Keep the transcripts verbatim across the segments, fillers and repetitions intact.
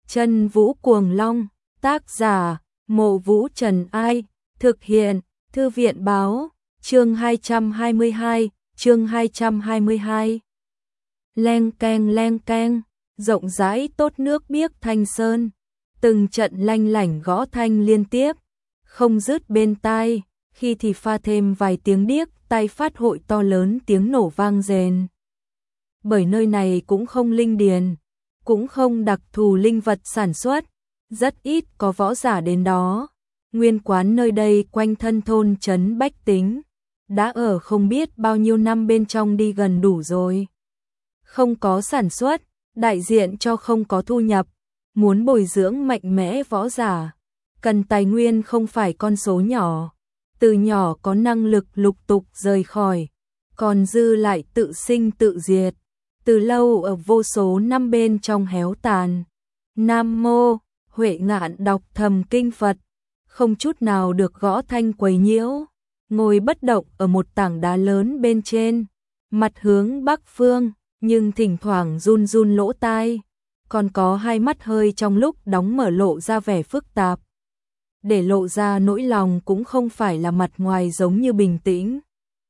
Chân Vũ Cuồng Long, tác giả, Mộ Vũ Trần Ai, thực hiện, Thư viện Báo, chương hai trăm hai mươi hai, chương hai trăm hai mươi hai. Leng keng leng keng, rộng rãi tốt nước biếc Thanh Sơn, từng trận lanh lảnh gõ thanh liên tiếp, không dứt bên tai, khi thì pha thêm vài tiếng điếc tai phát hội to lớn tiếng nổ vang rền. Bởi nơi này cũng không linh điền, cũng không đặc thù linh vật sản xuất, rất ít có võ giả đến đó. Nguyên quán nơi đây quanh thân thôn trấn bách tính, đã ở không biết bao nhiêu năm bên trong đi gần đủ rồi. Không có sản xuất, đại diện cho không có thu nhập, muốn bồi dưỡng mạnh mẽ võ giả, cần tài nguyên không phải con số nhỏ, từ nhỏ có năng lực lục tục rời khỏi, còn dư lại tự sinh tự diệt, từ lâu ở vô số năm bên trong héo tàn. Nam mô, Huệ Ngạn đọc thầm kinh Phật, không chút nào được gõ thanh quấy nhiễu, ngồi bất động ở một tảng đá lớn bên trên, mặt hướng bắc phương, nhưng thỉnh thoảng run run lỗ tai, còn có hai mắt hơi trong lúc đóng mở lộ ra vẻ phức tạp. Để lộ ra nỗi lòng cũng không phải là mặt ngoài giống như bình tĩnh.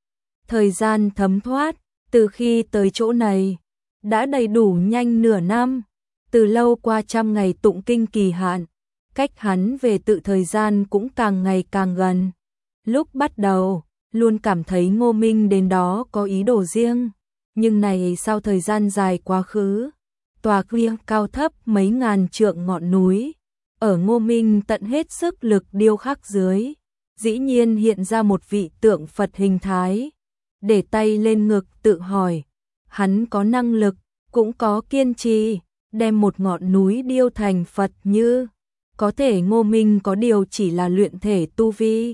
Thời gian thấm thoát, từ khi tới chỗ này, đã đầy đủ nhanh nửa năm, từ lâu qua trăm ngày tụng kinh kỳ hạn, cách hắn về tự thời gian cũng càng ngày càng gần. Lúc bắt đầu, luôn cảm thấy Ngô Minh đến đó có ý đồ riêng, nhưng này sau thời gian dài quá khứ, tòa kia cao thấp mấy ngàn trượng ngọn núi, ở Ngô Minh tận hết sức lực điêu khắc dưới, dĩ nhiên hiện ra một vị tượng Phật hình thái, để tay lên ngực tự hỏi, hắn có năng lực, cũng có kiên trì, đem một ngọn núi điêu thành Phật như, có thể Ngô Minh có điều chỉ là luyện thể tu vi.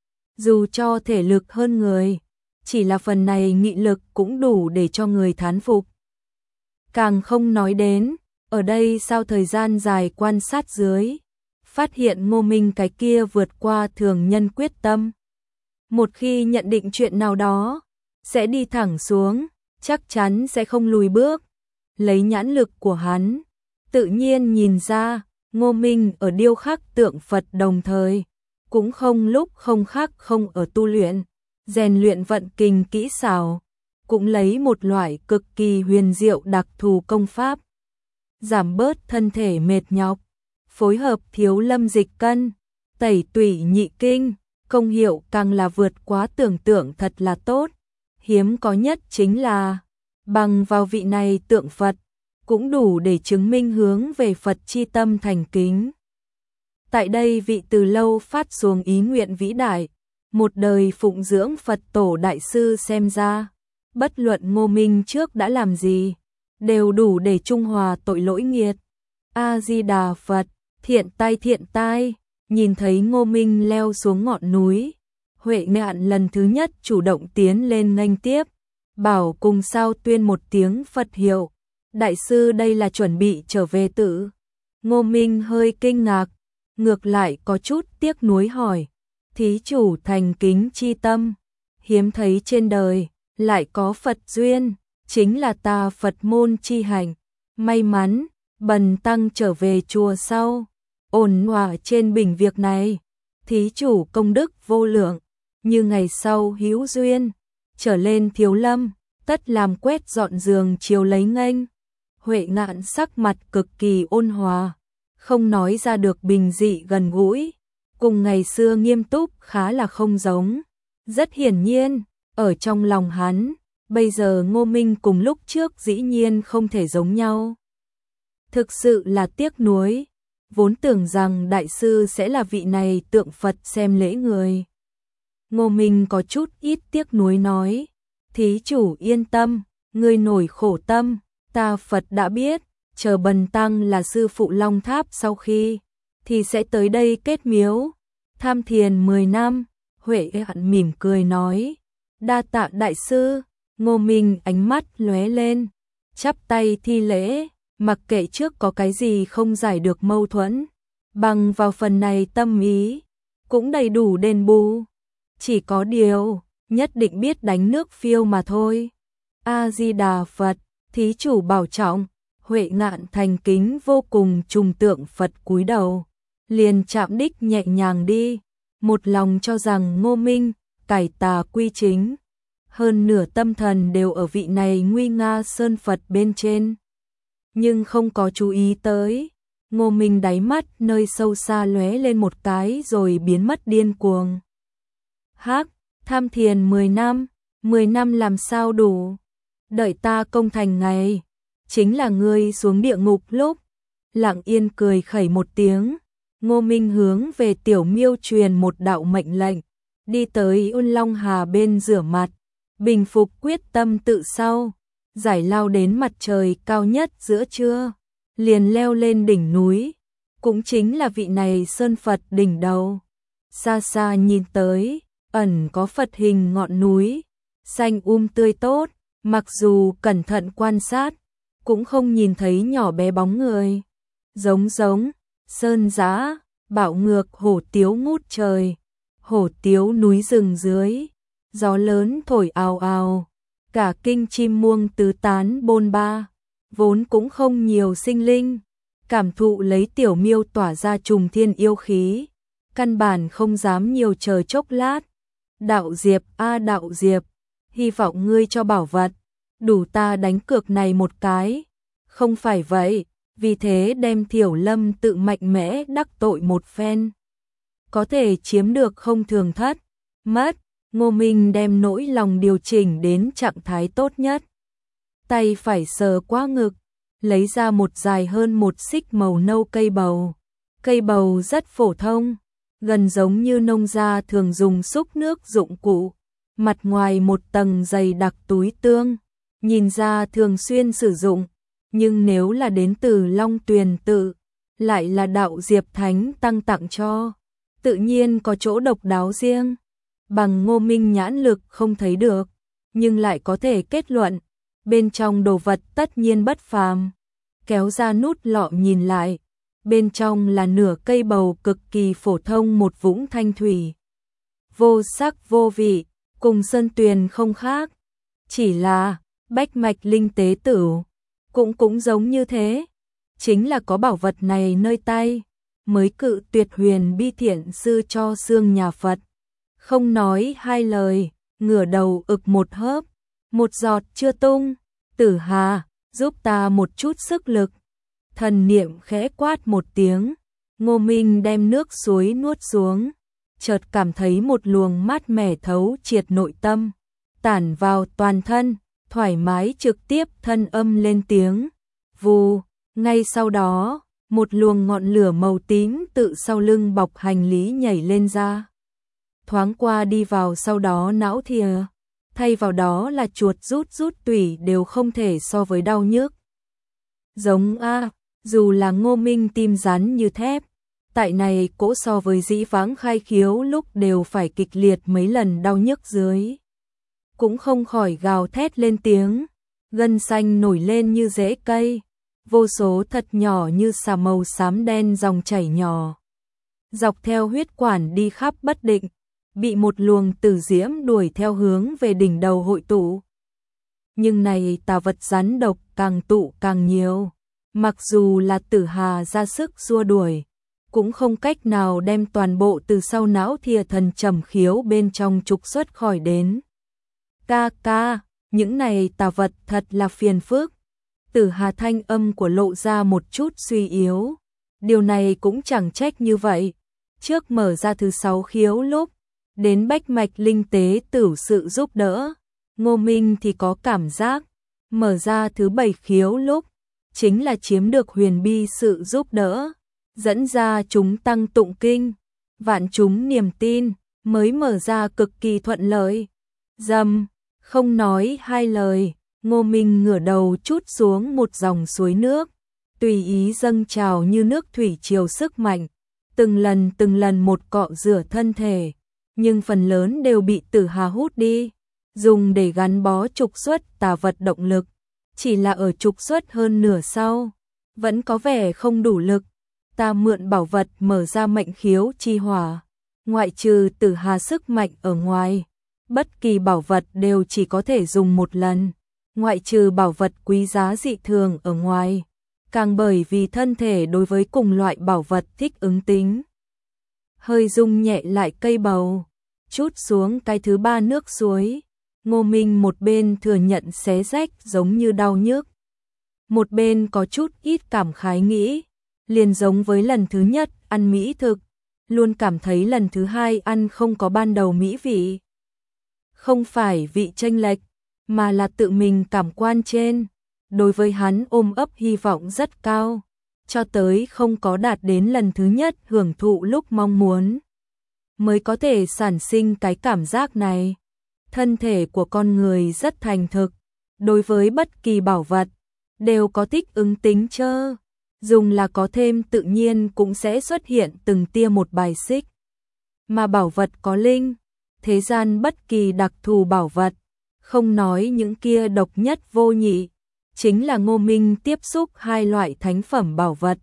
Dù cho thể lực hơn người, chỉ là phần này nghị lực cũng đủ để cho người thán phục. Càng không nói đến, ở đây sau thời gian dài quan sát dưới, phát hiện Ngô Minh cái kia vượt qua thường nhân quyết tâm. Một khi nhận định chuyện nào đó, sẽ đi thẳng xuống, chắc chắn sẽ không lùi bước. Lấy nhãn lực của hắn, tự nhiên nhìn ra, Ngô Minh ở điêu khắc tượng Phật đồng thời, cũng không lúc không khác không ở tu luyện, rèn luyện vận kình kỹ xảo, cũng lấy một loại cực kỳ huyền diệu đặc thù công pháp, giảm bớt thân thể mệt nhọc, phối hợp thiếu lâm dịch cân, tẩy tủy nhị kinh, công hiệu càng là vượt quá tưởng tượng thật là tốt. Hiếm có nhất chính là, bằng vào vị này tượng Phật, cũng đủ để chứng minh hướng về Phật chi tâm thành kính. Tại đây vị từ lâu phát xuống ý nguyện vĩ đại, một đời phụng dưỡng Phật tổ đại sư xem ra, bất luận Ngô Minh trước đã làm gì, đều đủ để trung hòa tội lỗi nghiệt. A-di-đà Phật, thiện tai thiện tai, nhìn thấy Ngô Minh leo xuống ngọn núi, Huệ Ngạn lần thứ nhất chủ động tiến lên nghênh tiếp, bảo cùng sao tuyên một tiếng Phật hiệu. Đại sư đây là chuẩn bị trở về tự. Ngô Minh hơi kinh ngạc, ngược lại có chút tiếc nuối hỏi, thí chủ thành kính chi tâm, hiếm thấy trên đời, lại có Phật duyên, chính là ta Phật môn chi hạnh, may mắn, bần tăng trở về chùa sau, ổn hòa trên bình việc này, thí chủ công đức vô lượng, như ngày sau hữu duyên, trở lên thiếu lâm, tất làm quét dọn giường chiều lấy nghênh. Huệ Ngạn sắc mặt cực kỳ ôn hòa, không nói ra được bình dị gần gũi, cùng ngày xưa nghiêm túc khá là không giống. Rất hiển nhiên, ở trong lòng hắn, bây giờ Ngô Minh cùng lúc trước dĩ nhiên không thể giống nhau. Thực sự là tiếc nuối, vốn tưởng rằng đại sư sẽ là vị này tượng Phật xem lễ người. Ngô Minh có chút ít tiếc nuối nói, thí chủ yên tâm, ngươi nổi khổ tâm, ta Phật đã biết, chờ bần tăng là sư phụ Long Tháp sau khi, thì sẽ tới đây kết miếu, tham thiền mười năm. Huệ Ngạn mỉm cười nói, đa tạ đại sư. Ngô Minh ánh mắt lóe lên, chắp tay thi lễ, mặc kệ trước có cái gì không giải được mâu thuẫn, bằng vào phần này tâm ý, cũng đầy đủ đền bù. Chỉ có điều, nhất định biết đánh nước phiêu mà thôi. A-di-đà Phật, thí chủ bảo trọng, Huệ Ngạn thành kính vô cùng trùng tượng Phật cúi đầu, liền chạm đích nhẹ nhàng đi, một lòng cho rằng Ngô Minh cải tà quy chính, hơn nửa tâm thần đều ở vị này nguy nga sơn Phật bên trên. Nhưng không có chú ý tới, Ngô Minh đáy mắt nơi sâu xa lóe lên một cái rồi biến mất điên cuồng. Hắc, tham thiền mười năm, mười năm làm sao đủ, đợi ta công thành ngày, chính là ngươi xuống địa ngục lúc. Lặng Yên cười khẩy một tiếng, Ngô Minh hướng về Tiểu Miêu truyền một đạo mệnh lệnh, đi tới Ôn Long Hà bên rửa mặt, bình phục quyết tâm tự sau, giải lao đến mặt trời cao nhất giữa trưa, liền leo lên đỉnh núi, cũng chính là vị này sơn Phật đỉnh đầu. Xa xa nhìn tới, ẩn có Phật hình ngọn núi, xanh um tươi tốt, mặc dù cẩn thận quan sát, cũng không nhìn thấy nhỏ bé bóng người. Giống giống, sơn giã, bạo ngược hổ tiếu ngút trời, hổ tiếu núi rừng dưới, gió lớn thổi ào ào, cả kinh chim muông tứ tán bôn ba, vốn cũng không nhiều sinh linh, cảm thụ lấy Tiểu Miêu tỏa ra trùng thiên yêu khí, căn bản không dám nhiều chờ chốc lát. Đạo Diệp a Đạo Diệp, hy vọng ngươi cho bảo vật, đủ ta đánh cược này một cái. Không phải vậy, vì thế đem Thiểu Lâm tự mạnh mẽ đắc tội một phen, có thể chiếm được không thường thất mất. Ngô Minh đem nỗi lòng điều chỉnh đến trạng thái tốt nhất, tay phải sờ qua ngực, lấy ra một dài hơn một xích màu nâu cây bầu. Cây bầu rất phổ thông, gần giống như nông gia thường dùng xúc nước dụng cụ, mặt ngoài một tầng dày đặc túi tương, nhìn ra thường xuyên sử dụng, nhưng nếu là đến từ Long Tuyền tự, lại là Đạo Diệp Thánh tăng tặng cho, tự nhiên có chỗ độc đáo riêng. Bằng Ngô Minh nhãn lực không thấy được, nhưng lại có thể kết luận, bên trong đồ vật tất nhiên bất phàm. Kéo ra nút lọ nhìn lại, bên trong là nửa cây bầu cực kỳ phổ thông, một vũng thanh thủy, vô sắc vô vị, cùng sơn tuyền không khác, chỉ là bách mạch linh tế tửu, cũng cũng giống như thế. Chính là có bảo vật này nơi tay, mới cự tuyệt Huyền Bi Thiện sư cho xương nhà Phật. Không nói hai lời, ngửa đầu ực một hớp, một giọt chưa tung. Tử Hà, giúp ta một chút sức lực. Thần niệm khẽ quát một tiếng, Ngô Minh đem nước suối nuốt xuống, chợt cảm thấy một luồng mát mẻ thấu triệt nội tâm, tản vào toàn thân, thoải mái trực tiếp thân âm lên tiếng. Vù, ngay sau đó, một luồng ngọn lửa màu tím tự sau lưng bọc hành lý nhảy lên ra. Thoáng qua đi vào, sau đó não thìa, thay vào đó là chuột rút rút tủy đều không thể so với đau nhức. Giống a, dù là Ngô Minh tim rắn như thép, tại này cỗ so với dĩ vãng khai khiếu lúc đều phải kịch liệt mấy lần đau nhức dưới, cũng không khỏi gào thét lên tiếng, gân xanh nổi lên như rễ cây, vô số thật nhỏ như xà màu xám đen dòng chảy nhỏ, dọc theo huyết quản đi khắp bất định, bị một luồng tử diễm đuổi theo hướng về đỉnh đầu hội tụ. Nhưng này tà vật rắn độc càng tụ càng nhiều, mặc dù là Tử Hà ra sức xua đuổi, cũng không cách nào đem toàn bộ từ sau não thìa thần trầm khiếu bên trong trục xuất khỏi đến. Ca ca, những này tà vật thật là phiền phức. Tử Hà thanh âm của lộ ra một chút suy yếu. Điều này cũng chẳng trách như vậy. Trước mở ra thứ sáu khiếu lúc, đến bách mạch linh tế tử sự giúp đỡ, Ngô Minh thì có cảm giác, mở ra thứ bảy khiếu lúc, chính là chiếm được huyền bi sự giúp đỡ, dẫn ra chúng tăng tụng kinh, vạn chúng niềm tin, mới mở ra cực kỳ thuận lợi. Dầm, không nói hai lời, Ngô Minh ngửa đầu trút xuống một dòng suối nước, tùy ý dâng trào như nước thủy triều sức mạnh, từng lần từng lần một cọ rửa thân thể, nhưng phần lớn đều bị Tử Hà hút đi, dùng để gắn bó trục xuất tà vật động lực, chỉ là ở trục xuất hơn nửa sau, vẫn có vẻ không đủ lực. Ta mượn bảo vật mở ra mệnh khiếu chi hỏa, ngoại trừ Tử Hà sức mạnh ở ngoài, bất kỳ bảo vật đều chỉ có thể dùng một lần, ngoại trừ bảo vật quý giá dị thường ở ngoài, càng bởi vì thân thể đối với cùng loại bảo vật thích ứng tính. Hơi rung nhẹ lại cây bầu, chút xuống cái thứ ba nước suối, Ngô Minh một bên thừa nhận xé rách giống như đau nhức, một bên có chút ít cảm khái nghĩ, liền giống với lần thứ nhất ăn mỹ thực, luôn cảm thấy lần thứ hai ăn không có ban đầu mỹ vị. Không phải vị chênh lệch, mà là tự mình cảm quan trên, đối với hắn ôm ấp hy vọng rất cao, cho tới không có đạt đến lần thứ nhất hưởng thụ lúc mong muốn, mới có thể sản sinh cái cảm giác này. Thân thể của con người rất thành thực, đối với bất kỳ bảo vật, đều có thích ứng tính chơ, dùng là có thêm tự nhiên cũng sẽ xuất hiện từng tia một bài xích. Mà bảo vật có linh, thế gian bất kỳ đặc thù bảo vật, không nói những kia độc nhất vô nhị, chính là Ngô Minh tiếp xúc hai loại thánh phẩm bảo vật.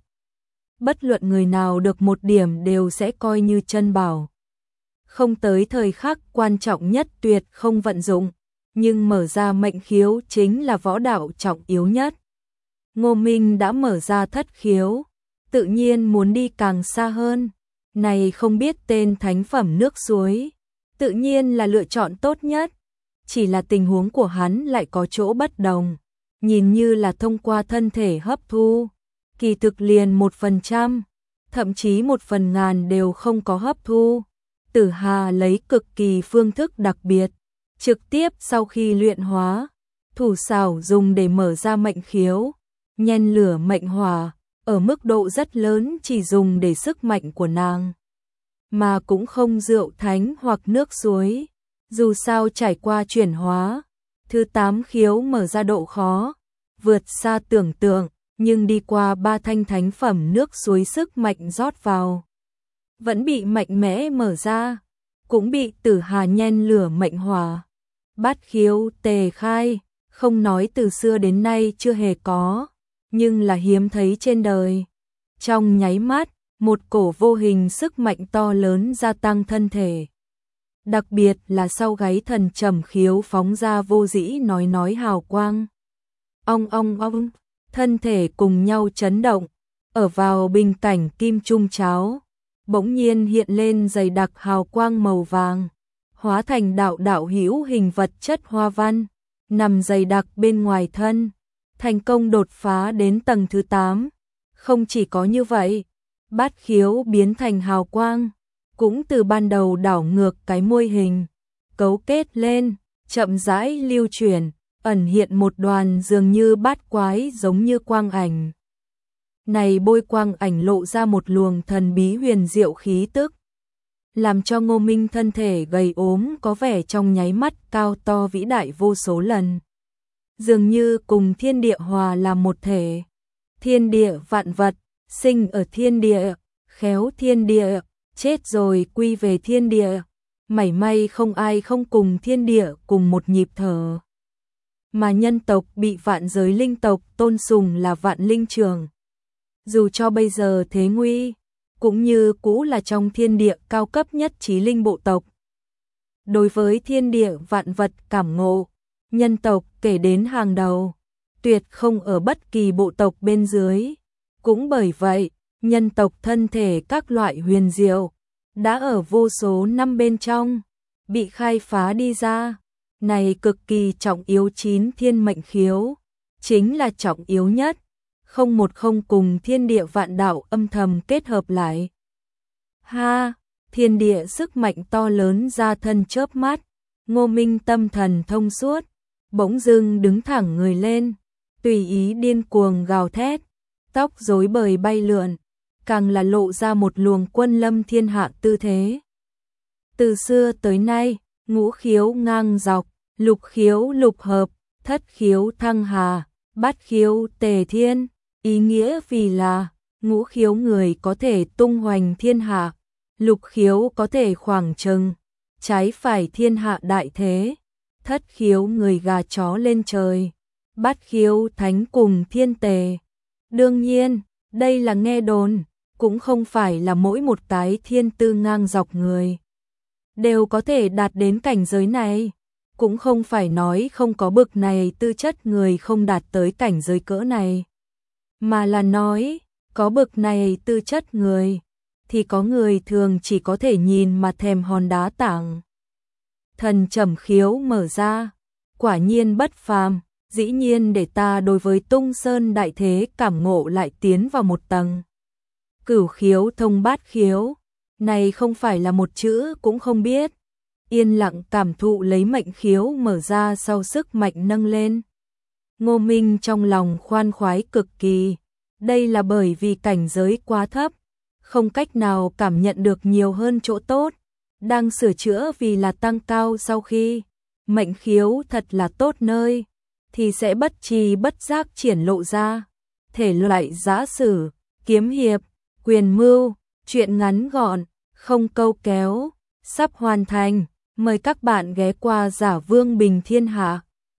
Bất luận người nào được một điểm đều sẽ coi như chân bảo. Không tới thời khắc quan trọng nhất tuyệt không vận dụng, nhưng mở ra mệnh khiếu chính là võ đạo trọng yếu nhất. Ngô Minh đã mở ra thất khiếu, tự nhiên muốn đi càng xa hơn. Này không biết tên thánh phẩm nước suối, tự nhiên là lựa chọn tốt nhất. Chỉ là tình huống của hắn lại có chỗ bất đồng, nhìn như là thông qua thân thể hấp thu, kỳ thực liền một phần trăm, thậm chí một phần ngàn đều không có hấp thu. Tử Hà lấy cực kỳ phương thức đặc biệt, trực tiếp sau khi luyện hóa, thủ xảo dùng để mở ra mệnh khiếu, nhen lửa mệnh hỏa, ở mức độ rất lớn chỉ dùng để sức mạnh của nàng, mà cũng không rượu thánh hoặc nước suối. Dù sao trải qua chuyển hóa, thứ tám khiếu mở ra độ khó, vượt xa tưởng tượng, nhưng đi qua ba thanh thánh phẩm nước suối sức mạnh rót vào, vẫn bị mạnh mẽ mở ra, cũng bị Tử Hà nhen lửa mệnh hỏa. Bát khiếu tề khai, không nói từ xưa đến nay chưa hề có, nhưng là hiếm thấy trên đời. Trong nháy mắt, một cổ vô hình sức mạnh to lớn gia tăng thân thể. Đặc biệt là sau gáy thần trầm khiếu phóng ra vô dĩ nói nói hào quang. Ong ong ong, thân thể cùng nhau chấn động, ở vào bình cảnh kim trung cháo, bỗng nhiên hiện lên dày đặc hào quang màu vàng, hóa thành đạo đạo hữu hình vật chất hoa văn, nằm dày đặc bên ngoài thân, thành công đột phá đến tầng thứ tám. Không chỉ có như vậy, bát khiếu biến thành hào quang, cũng từ ban đầu đảo ngược cái môi hình, cấu kết lên, chậm rãi lưu chuyển, ẩn hiện một đoàn dường như bát quái giống như quang ảnh. Này bôi quang ảnh lộ ra một luồng thần bí huyền diệu khí tức, làm cho Ngô Minh thân thể gầy ốm có vẻ trong nháy mắt cao to vĩ đại vô số lần. Dường như cùng thiên địa hòa làm một thể, thiên địa vạn vật, sinh ở thiên địa, khéo thiên địa, chết rồi quy về thiên địa, mảy may không ai không cùng thiên địa cùng một nhịp thở. Mà nhân tộc bị vạn giới linh tộc tôn sùng là vạn linh trường. Dù cho bây giờ thế nguy, cũng như cũ là trong thiên địa cao cấp nhất trí linh bộ tộc. Đối với thiên địa vạn vật cảm ngộ, nhân tộc kể đến hàng đầu, tuyệt không ở bất kỳ bộ tộc bên dưới. Cũng bởi vậy, nhân tộc thân thể các loại huyền diệu, đã ở vô số năm bên trong, bị khai phá đi ra. Này cực kỳ trọng yếu chín thiên mệnh khiếu, chính là trọng yếu nhất, không một không cùng thiên địa vạn đạo âm thầm kết hợp lại. Ha, thiên địa sức mạnh to lớn ra thân chớp mắt, Ngô Minh tâm thần thông suốt, bỗng dưng đứng thẳng người lên, tùy ý điên cuồng gào thét, tóc rối bời bay lượn, càng là lộ ra một luồng quân lâm thiên hạ tư thế. Từ xưa tới nay, ngũ khiếu ngang dọc, lục khiếu lục hợp, thất khiếu thăng hà, bát khiếu tề thiên, ý nghĩa vì là ngũ khiếu người có thể tung hoành thiên hạ, lục khiếu có thể khoảng trừng, trái phải thiên hạ đại thế, thất khiếu người gà chó lên trời, bát khiếu thánh cùng thiên tề. Đương nhiên, đây là nghe đồn, cũng không phải là mỗi một cái thiên tư ngang dọc người đều có thể đạt đến cảnh giới này, cũng không phải nói không có bực này tư chất người không đạt tới cảnh giới cỡ này. mà là nói, có bực này tư chất người, thì có người thường chỉ có thể nhìn mà thèm hòn đá tảng. Thần trầm khiếu mở ra, quả nhiên bất phàm, dĩ nhiên để ta đối với Tung Sơn đại thế cảm ngộ lại tiến vào một tầng. Cửu khiếu thông bát khiếu, này không phải là một chữ cũng không biết. Yên lặng cảm thụ lấy mệnh khiếu mở ra sau sức mạnh nâng lên. Ngô Minh trong lòng khoan khoái cực kỳ, đây là bởi vì cảnh giới quá thấp, không cách nào cảm nhận được nhiều hơn chỗ tốt, đang sửa chữa vì là tăng cao sau khi mệnh khiếu thật là tốt nơi, thì sẽ bất trì bất giác triển lộ ra. Thể loại giã sử, kiếm hiệp, quyền mưu, truyện ngắn gọn, không câu kéo, sắp hoàn thành, mời các bạn ghé qua Giả Vương Bình Thiên Hạ.